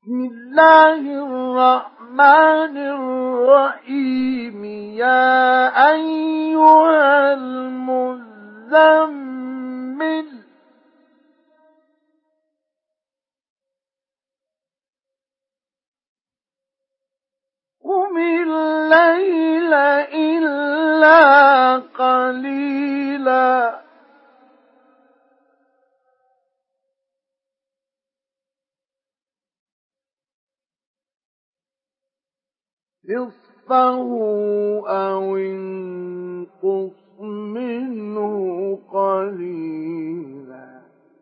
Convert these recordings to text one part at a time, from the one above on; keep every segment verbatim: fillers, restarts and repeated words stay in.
بسم الله الرحمن الرحيم يا أيها المزمل قم الليل إلا قليلا نصفه أو انقص منه قليلا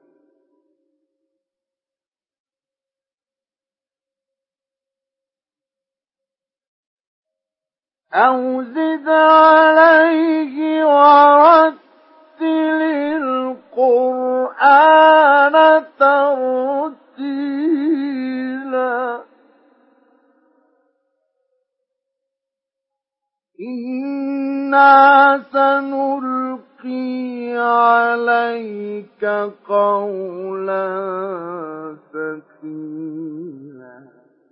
أو زد عليه ورتل القرآن ترتيلا إنا سنلقي عليك قولا ثقيلا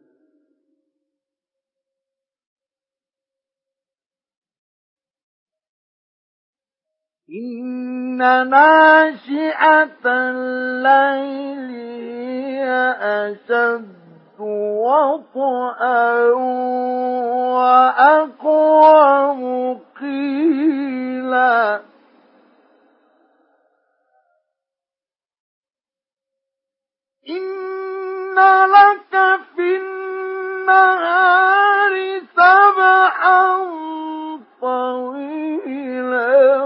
إن ناشئة الليل هي أشد وطئا وأقوم قيلا إن لك في النهار سبحا طويلا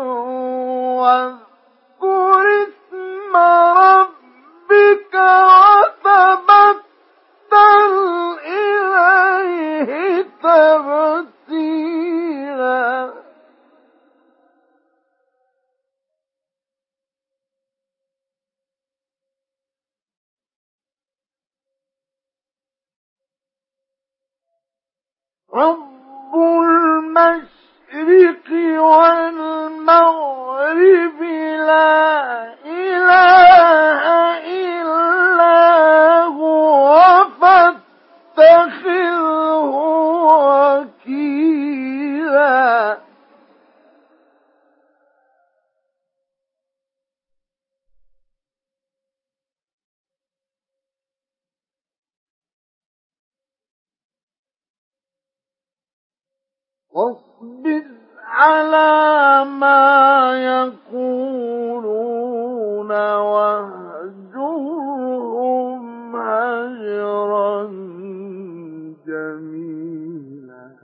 واذكر اسم ربك وتبتل إليه تبتيلا رب المشرق والمغرب لا إله إلا هو فاتخذه وكيلا واصبر على ما يقولون واهجرهم هجرا جميلا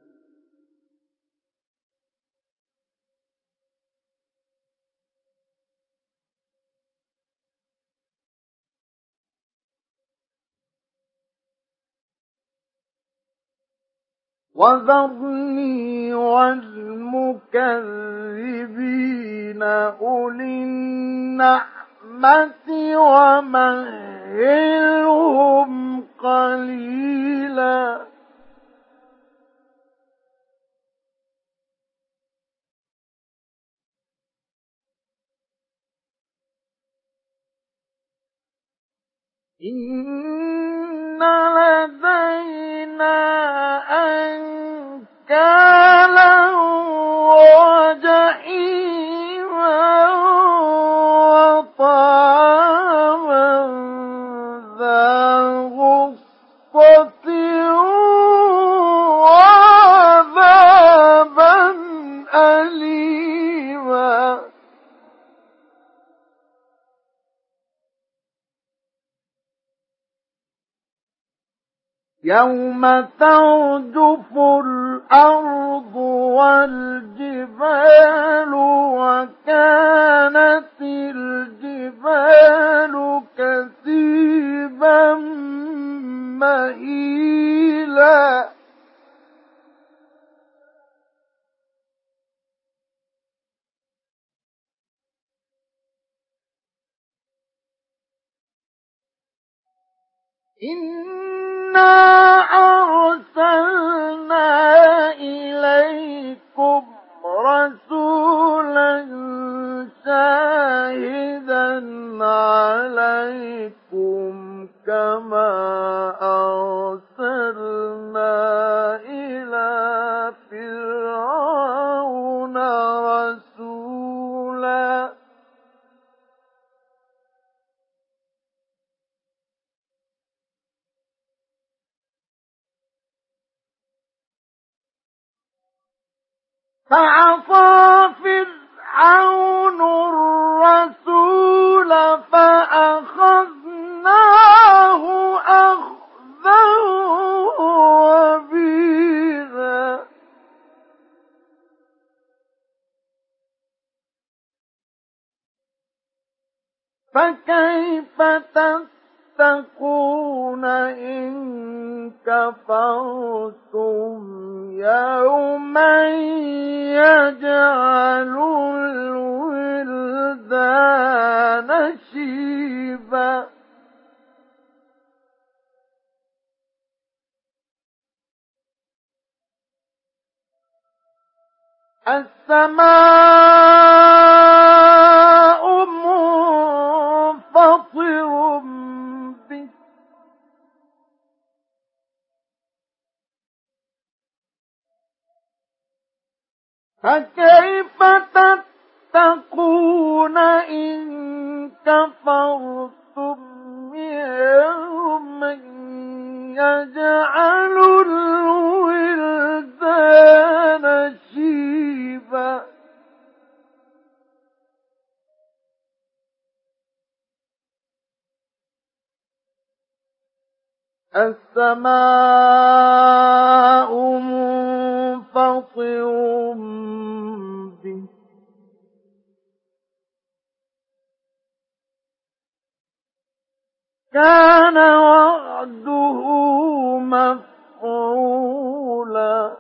وذرني والمكذبين أولي النعمة ومهلهم قليلا إن لدينا أنكالا وجحيما وطعاما ذا غصة وعذابا أليما يوم ترجف الأرض والجبال وكانت الجبال كثيبا مهيلا إنا أرسلنا إليكم رسولا شاهدا عليكم كما أرسلنا إلى فرعون رسولا فعصى فرعون الرسول فأخذناه أخذا وبيلا فكيف تتقون إن كفرتم يوما يجعل الولدان شيبا السماء منفطر به فكيف تتقون إن كفرتم يوما يجعل الولدان شيبا السماء منفطر به كان وعده مفعولا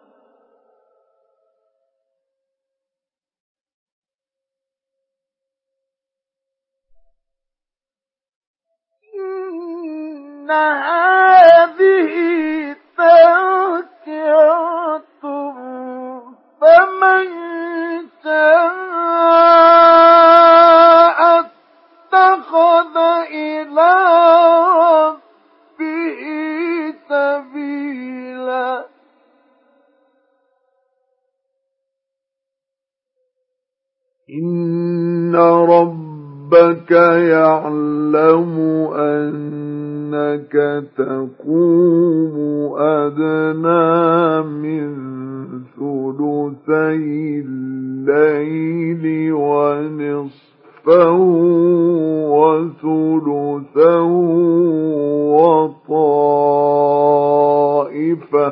إن هذه تذكرة فمن شاء اتخذ إلى ربه سبيلا إن ربك يعلم أنك تقوم أدنى من ثلثي الليل ونصفه وثلثه وطائفة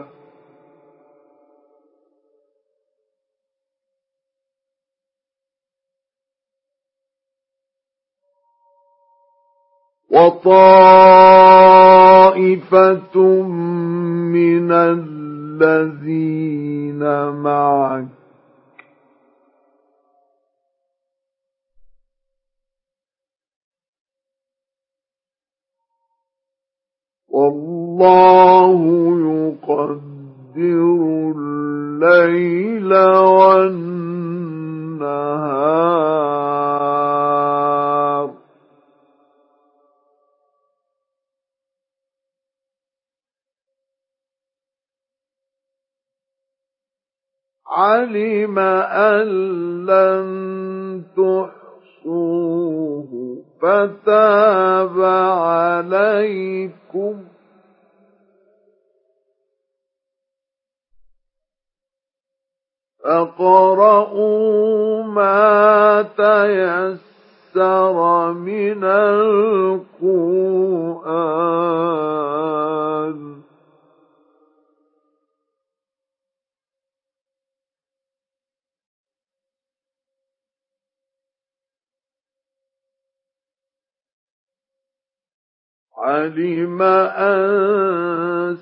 وطائفة من الذين معك والله يقدر الليل والنهار علم أن لن تحصوه فتاب عليكم فاقرؤوا ما تيسر من القرآن علم أن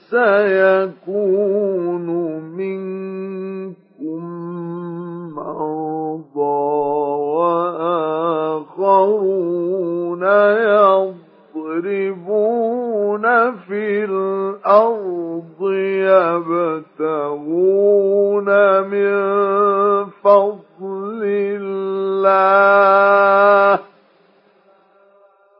سيكون منكم مرضى وآخرون يضربون في الأرض يبتغون من فضل الله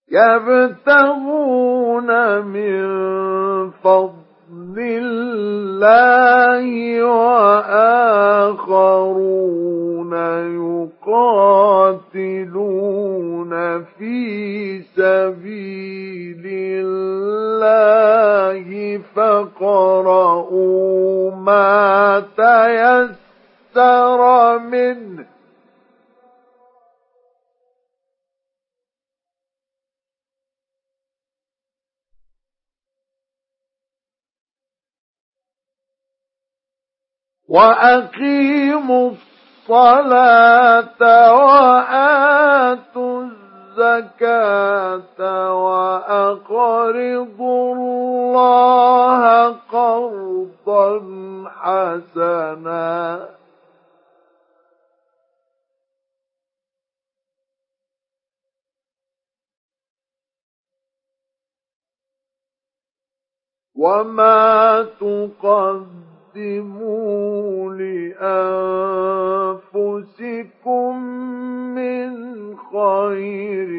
يبتغون من فضل الله وآخرون يقاتلون في سبيل الله فاقرؤوا ما تيسر منه وأقيموا الصلاة وآتوا الزكاة وأقرضوا الله قرضا حسنا وما تقدموا قدموا لأنفسكم من خير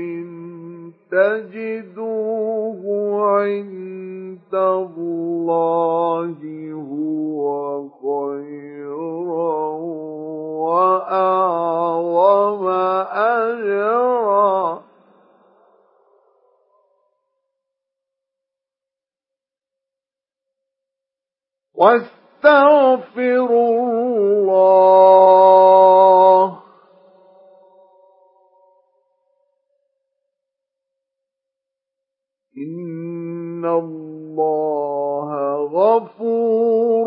تجدوه عند الله هو خيرا وأعظم أجرا واستغفروا الله إن الله غفور